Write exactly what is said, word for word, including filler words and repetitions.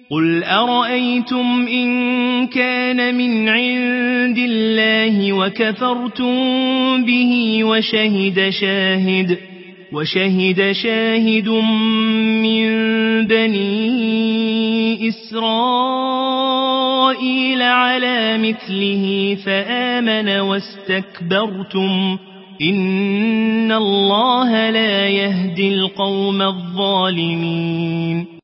قل أرأيتم إن كان من عند الله وكفرتم به وشهد شاهد وشهد شاهد من بني إسرائيل على مثله فآمن واستكبرتم إن الله لا يهدي القوم الظالمين